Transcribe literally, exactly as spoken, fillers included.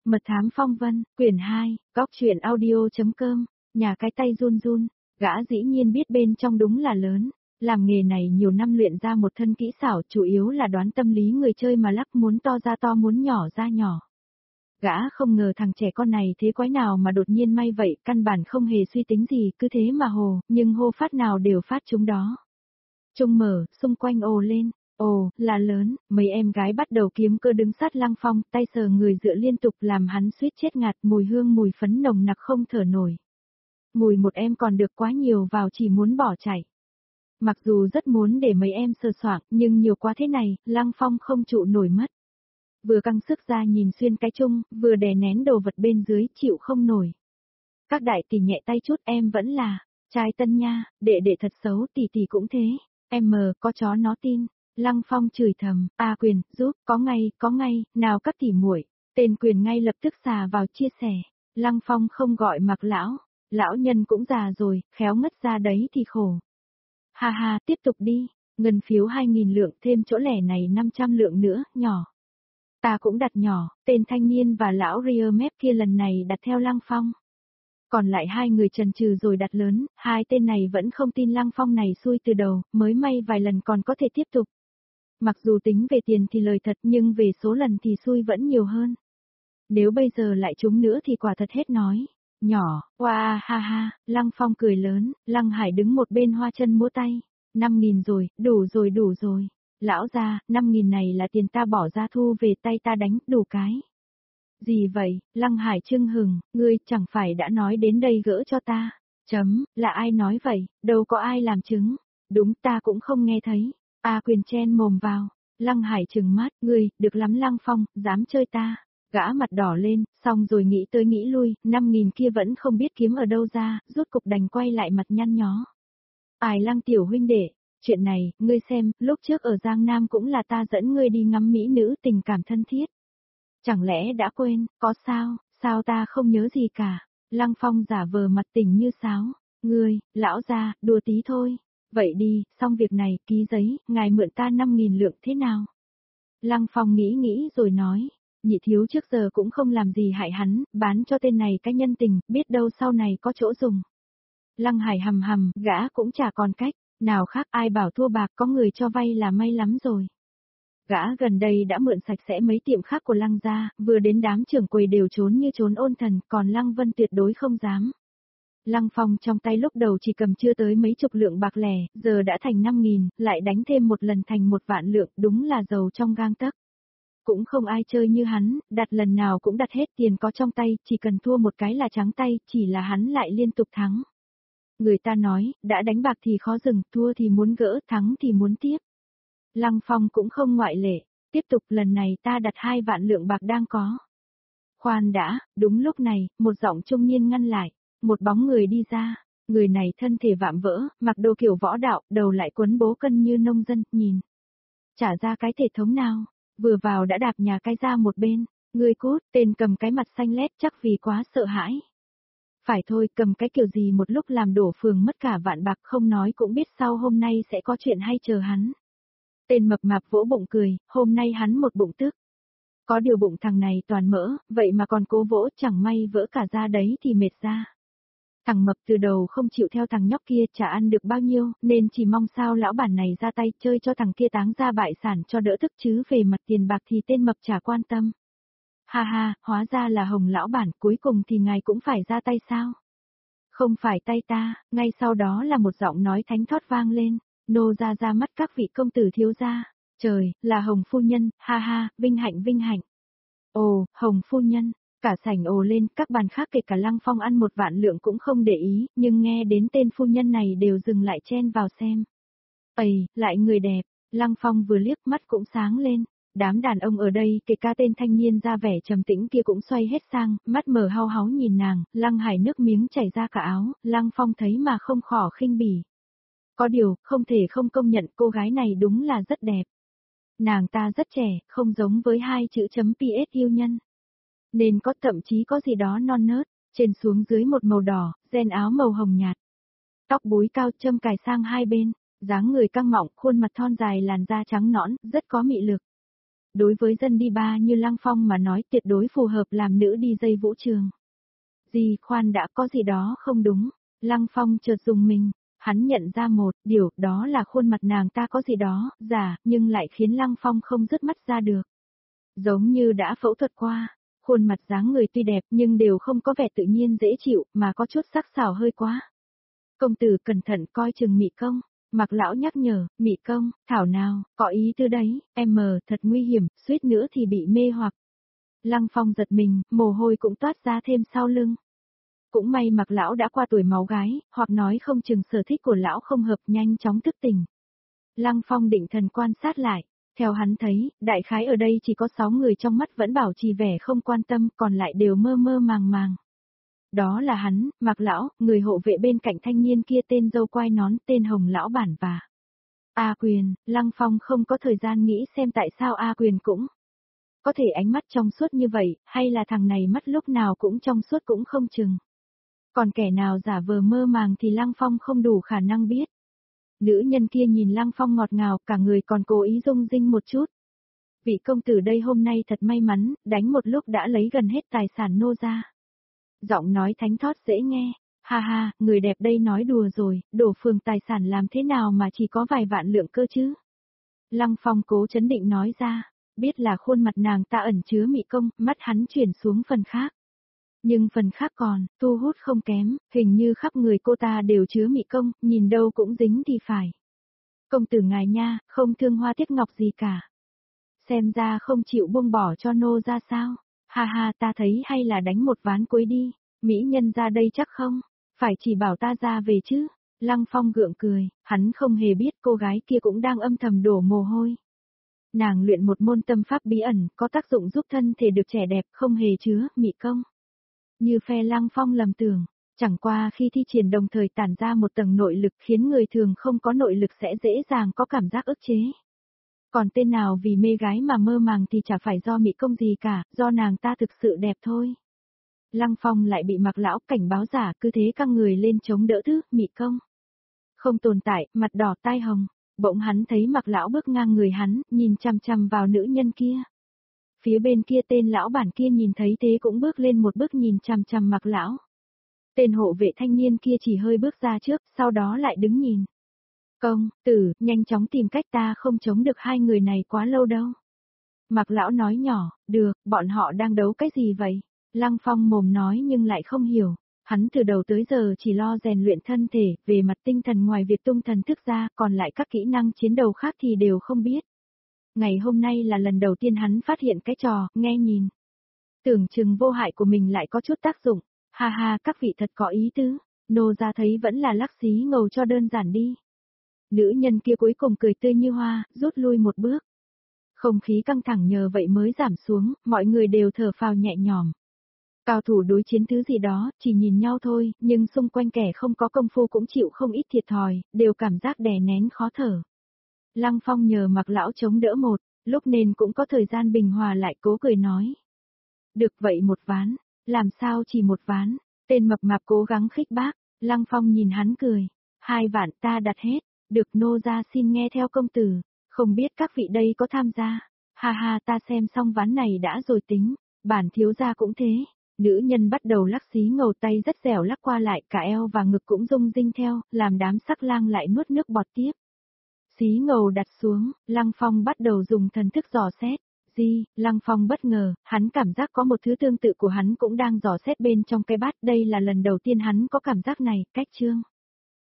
Mật thám phong vân, quyển hai, góc truyện audio.com, nhà cái tay run run, gã dĩ nhiên biết bên trong đúng là lớn, làm nghề này nhiều năm luyện ra một thân kỹ xảo chủ yếu là đoán tâm lý người chơi mà lắc muốn to ra to muốn nhỏ ra nhỏ. Gã không ngờ thằng trẻ con này thế quái nào mà đột nhiên may vậy, căn bản không hề suy tính gì, cứ thế mà hồ, nhưng hô phát nào đều phát chúng đó. Trung mở, xung quanh ồ lên. Ồ, là lớn, mấy em gái bắt đầu kiếm cơ đứng sát Lăng Phong, tay sờ người dựa liên tục làm hắn suýt chết ngạt, mùi hương mùi phấn nồng nặc không thở nổi. Mùi một em còn được quá nhiều vào chỉ muốn bỏ chạy. Mặc dù rất muốn để mấy em sờ soạng, nhưng nhiều quá thế này, Lăng Phong không trụ nổi mất. Vừa căng sức ra nhìn xuyên cái chung, vừa đè nén đồ vật bên dưới, chịu không nổi. Các đại tỷ nhẹ tay chút, em vẫn là trai tân nha, đệ đệ thật xấu, tỷ tỷ cũng thế. Em mờ, có chó nó tin. Lăng Phong chửi thầm, A Quyền, giúp, có ngay, có ngay, nào các tỷ muội. Tên Quyền ngay lập tức xà vào chia sẻ. Lăng Phong không gọi mặc lão, lão nhân cũng già rồi, khéo ngất ra đấy thì khổ. Ha ha, tiếp tục đi, ngân phiếu hai nghìn lượng thêm chỗ lẻ này năm trăm lượng nữa, nhỏ. Ta cũng đặt nhỏ, tên thanh niên và lão ria mép kia lần này đặt theo Lăng Phong. Còn lại hai người chần chừ rồi đặt lớn, hai tên này vẫn không tin Lăng Phong này xui từ đầu, mới may vài lần còn có thể tiếp tục. Mặc dù tính về tiền thì lời thật nhưng về số lần thì xui vẫn nhiều hơn. Nếu bây giờ lại trúng nữa thì quả thật hết nói. Nhỏ, wow, ha ha, Lăng Phong cười lớn, Lăng Hải đứng một bên hoa chân múa tay. Năm nghìn rồi, đủ rồi đủ rồi. Lão gia, năm nghìn này là tiền ta bỏ ra thu về tay ta đánh, đủ cái. Gì vậy, Lăng Hải chưng hừng, ngươi chẳng phải đã nói đến đây gỡ cho ta. Chấm, là ai nói vậy, đâu có ai làm chứng. Đúng ta cũng không nghe thấy. A Quyền chen mồm vào. Lăng Hải trừng mắt, ngươi, được lắm Lăng Phong, dám chơi ta. Gã mặt đỏ lên, xong rồi nghĩ tới nghĩ lui, năm nghìn kia vẫn không biết kiếm ở đâu ra, rốt cục đành quay lại mặt nhăn nhó. Ai Lăng tiểu huynh đệ, chuyện này, ngươi xem, lúc trước ở Giang Nam cũng là ta dẫn ngươi đi ngắm mỹ nữ tình cảm thân thiết. Chẳng lẽ đã quên, có sao, sao ta không nhớ gì cả. Lăng Phong giả vờ mặt tỉnh như sáo. Ngươi, lão gia, đùa tí thôi. Vậy đi, xong việc này, ký giấy, ngài mượn ta năm nghìn lượng thế nào? Lăng Phong nghĩ nghĩ rồi nói, nhị thiếu trước giờ cũng không làm gì hại hắn, bán cho tên này cái nhân tình, biết đâu sau này có chỗ dùng. Lăng Hải hầm hầm, gã cũng chả còn cách, nào khác ai bảo thua bạc có người cho vay là may lắm rồi. Gã gần đây đã mượn sạch sẽ mấy tiệm khác của Lăng gia, vừa đến đám trưởng quầy đều trốn như trốn ôn thần, còn Lăng Vân tuyệt đối không dám. Lăng Phong trong tay lúc đầu chỉ cầm chưa tới mấy chục lượng bạc lẻ, giờ đã thành năm nghìn, lại đánh thêm một lần thành một vạn lượng, đúng là giàu trong gang tấc. Cũng không ai chơi như hắn, đặt lần nào cũng đặt hết tiền có trong tay, chỉ cần thua một cái là trắng tay, chỉ là hắn lại liên tục thắng. Người ta nói, đã đánh bạc thì khó dừng, thua thì muốn gỡ, thắng thì muốn tiếp. Lăng Phong cũng không ngoại lệ, tiếp tục lần này ta đặt hai vạn lượng bạc đang có. Khoan đã, đúng lúc này, một giọng trung niên ngăn lại. Một bóng người đi ra, người này thân thể vạm vỡ, mặc đồ kiểu võ đạo, đầu lại quấn bố cân như nông dân, nhìn. Trả ra cái thể thống nào, vừa vào đã đạp nhà cái ra một bên, người cút, tên cầm cái mặt xanh lét chắc vì quá sợ hãi. Phải thôi, cầm cái kiểu gì một lúc làm đổ phường mất cả vạn bạc không nói cũng biết sau hôm nay sẽ có chuyện hay chờ hắn. Tên mập mạp vỗ bụng cười, hôm nay hắn một bụng tức. Có điều bụng thằng này toàn mỡ, vậy mà còn cố vỗ chẳng may vỡ cả ra đấy thì mệt ra. Thằng mập từ đầu không chịu theo thằng nhóc kia chả ăn được bao nhiêu, nên chỉ mong sao lão bản này ra tay chơi cho thằng kia táng ra bại sản cho đỡ tức chứ về mặt tiền bạc thì tên mập chả quan tâm. Ha ha, hóa ra là Hồng lão bản, cuối cùng thì ngài cũng phải ra tay sao? Không phải tay ta, ngay sau đó là một giọng nói thánh thót vang lên, nô ra ra mắt các vị công tử thiếu gia. Trời, là Hồng phu nhân, ha ha, vinh hạnh vinh hạnh. Ồ, Hồng phu nhân. Cả sảnh ồ lên, các bàn khác kể cả Lăng Phong ăn một vạn lượng cũng không để ý, nhưng nghe đến tên phu nhân này đều dừng lại chen vào xem. Ây, lại người đẹp, Lăng Phong vừa liếc mắt cũng sáng lên, đám đàn ông ở đây kể cả tên thanh niên ra vẻ trầm tĩnh kia cũng xoay hết sang, mắt mở hau háu nhìn nàng, Lăng Hải nước miếng chảy ra cả áo, Lăng Phong thấy mà không khỏi khinh bỉ. Có điều, không thể không công nhận cô gái này đúng là rất đẹp. Nàng ta rất trẻ, không giống với hai chữ chấm pê ét yêu nhân. Nên có thậm chí có gì đó non nớt, trên xuống dưới một màu đỏ, ren áo màu hồng nhạt. Tóc búi cao châm cài sang hai bên, dáng người căng mọng, khuôn mặt thon dài làn da trắng nõn, rất có mị lực. đối với dân đi ba như Lăng Phong mà nói tuyệt đối phù hợp làm nữ đi dây vũ trường. Gì khoan đã có gì đó không đúng, Lăng Phong chợt dùng mình, hắn nhận ra một điều đó là khuôn mặt nàng ta có gì đó, giả, nhưng lại khiến Lăng Phong không dứt mắt ra được. Giống như đã phẫu thuật qua, khuôn mặt dáng người tuy đẹp nhưng đều không có vẻ tự nhiên dễ chịu mà có chút sắc sảo hơi quá. Công tử cẩn thận coi chừng Mị Công. Mạc lão nhắc nhở, Mị Công, thảo nào, có ý tư đấy, em mờ thật nguy hiểm, suýt nữa thì bị mê hoặc. Lăng Phong giật mình, mồ hôi cũng toát ra thêm sau lưng. Cũng may Mạc lão đã qua tuổi máu gái, hoặc nói không chừng sở thích của lão không hợp, nhanh chóng thức tỉnh. Lăng Phong định thần quan sát lại, theo hắn thấy, đại khái ở đây chỉ có sáu người trong mắt vẫn bảo trì vẻ không quan tâm, còn lại đều mơ mơ màng màng. Đó là hắn, Mạc lão, người hộ vệ bên cạnh thanh niên kia tên dâu quai nón, tên Hồng lão bản và A Quyền. Lăng Phong không có thời gian nghĩ xem tại sao A Quyền cũng có thể ánh mắt trong suốt như vậy, hay là thằng này mắt lúc nào cũng trong suốt cũng không chừng. Còn kẻ nào giả vờ mơ màng thì Lăng Phong không đủ khả năng biết. Nữ nhân kia nhìn Lăng Phong ngọt ngào, cả người còn cố ý rung rinh một chút. Vị công tử đây hôm nay thật may mắn, đánh một lúc đã lấy gần hết tài sản nô ra. Giọng nói thánh thót dễ nghe, ha ha, người đẹp đây nói đùa rồi, đổ phường tài sản làm thế nào mà chỉ có vài vạn lượng cơ chứ. Lăng Phong cố chấn định nói ra, biết là khuôn mặt nàng ta ẩn chứa Mị Công, mắt hắn chuyển xuống phần khác. Nhưng phần khác còn, thu hút không kém, hình như khắp người cô ta đều chứa Mị Công, nhìn đâu cũng dính thì phải. Công tử ngài nha, không thương hoa tiếc ngọc gì cả. Xem ra không chịu buông bỏ cho nô ra sao. Ha ha, ta thấy hay là đánh một ván cuối đi, mỹ nhân ra đây chắc không, phải chỉ bảo ta ra về chứ. Lăng Phong gượng cười, hắn không hề biết cô gái kia cũng đang âm thầm đổ mồ hôi. Nàng luyện một môn tâm pháp bí ẩn, có tác dụng giúp thân thể được trẻ đẹp, không hề chứa Mị Công. Như phe Lăng Phong lầm tưởng, chẳng qua khi thi triển đồng thời tản ra một tầng nội lực khiến người thường không có nội lực sẽ dễ dàng có cảm giác ức chế. Còn tên nào vì mê gái mà mơ màng thì chả phải do Mị Công gì cả, do nàng ta thực sự đẹp thôi. Lăng Phong lại bị Mạc lão cảnh báo giả, cứ thế căng người lên chống đỡ thứ Mị Công. Không tồn tại, mặt đỏ tai hồng, bỗng hắn thấy Mạc lão bước ngang người hắn, nhìn chằm chằm vào nữ nhân kia. Phía bên kia tên lão bản kia nhìn thấy thế cũng bước lên một bước nhìn chằm chằm Mạc lão. Tên hộ vệ thanh niên kia chỉ hơi bước ra trước, sau đó lại đứng nhìn. Công tử, nhanh chóng tìm cách, ta không chống được hai người này quá lâu đâu. Mạc lão nói nhỏ, được, bọn họ đang đấu cái gì vậy? Lăng Phong mồm nói nhưng lại không hiểu. Hắn từ đầu tới giờ chỉ lo rèn luyện thân thể, về mặt tinh thần ngoài việc tung thần thức ra, còn lại các kỹ năng chiến đấu khác thì đều không biết. Ngày hôm nay là lần đầu tiên hắn phát hiện cái trò, nghe nhìn. Tưởng chừng vô hại của mình lại có chút tác dụng. Ha ha, các vị thật có ý tứ. Nô ra thấy vẫn là lắc xí ngầu cho đơn giản đi. Nữ nhân kia cuối cùng cười tươi như hoa, rút lui một bước. Không khí căng thẳng nhờ vậy mới giảm xuống, mọi người đều thở phào nhẹ nhõm. Cao thủ đối chiến thứ gì đó, chỉ nhìn nhau thôi, nhưng xung quanh kẻ không có công phu cũng chịu không ít thiệt thòi, đều cảm giác đè nén khó thở. Lăng Phong nhờ Mạc lão chống đỡ một, lúc nên cũng có thời gian bình hòa lại, cố cười nói. Được vậy một ván, làm sao chỉ một ván, tên mập mạp cố gắng khích bác, Lăng Phong nhìn hắn cười. Hai vạn ta đặt hết, được nô ra xin nghe theo công tử, không biết các vị đây có tham gia. Ha ha, ta xem xong ván này đã rồi tính, bản thiếu gia cũng thế. Nữ nhân bắt đầu lắc xí ngầu, tay rất dẻo lắc qua lại, cả eo và ngực cũng rung rinh theo, làm đám sắc lang lại nuốt nước bọt tiếp. Xí ngầu đặt xuống, Lăng Phong bắt đầu dùng thần thức dò xét. Gì, Lăng Phong bất ngờ, hắn cảm giác có một thứ tương tự của hắn cũng đang dò xét bên trong cái bát, đây là lần đầu tiên hắn có cảm giác này, cách chương.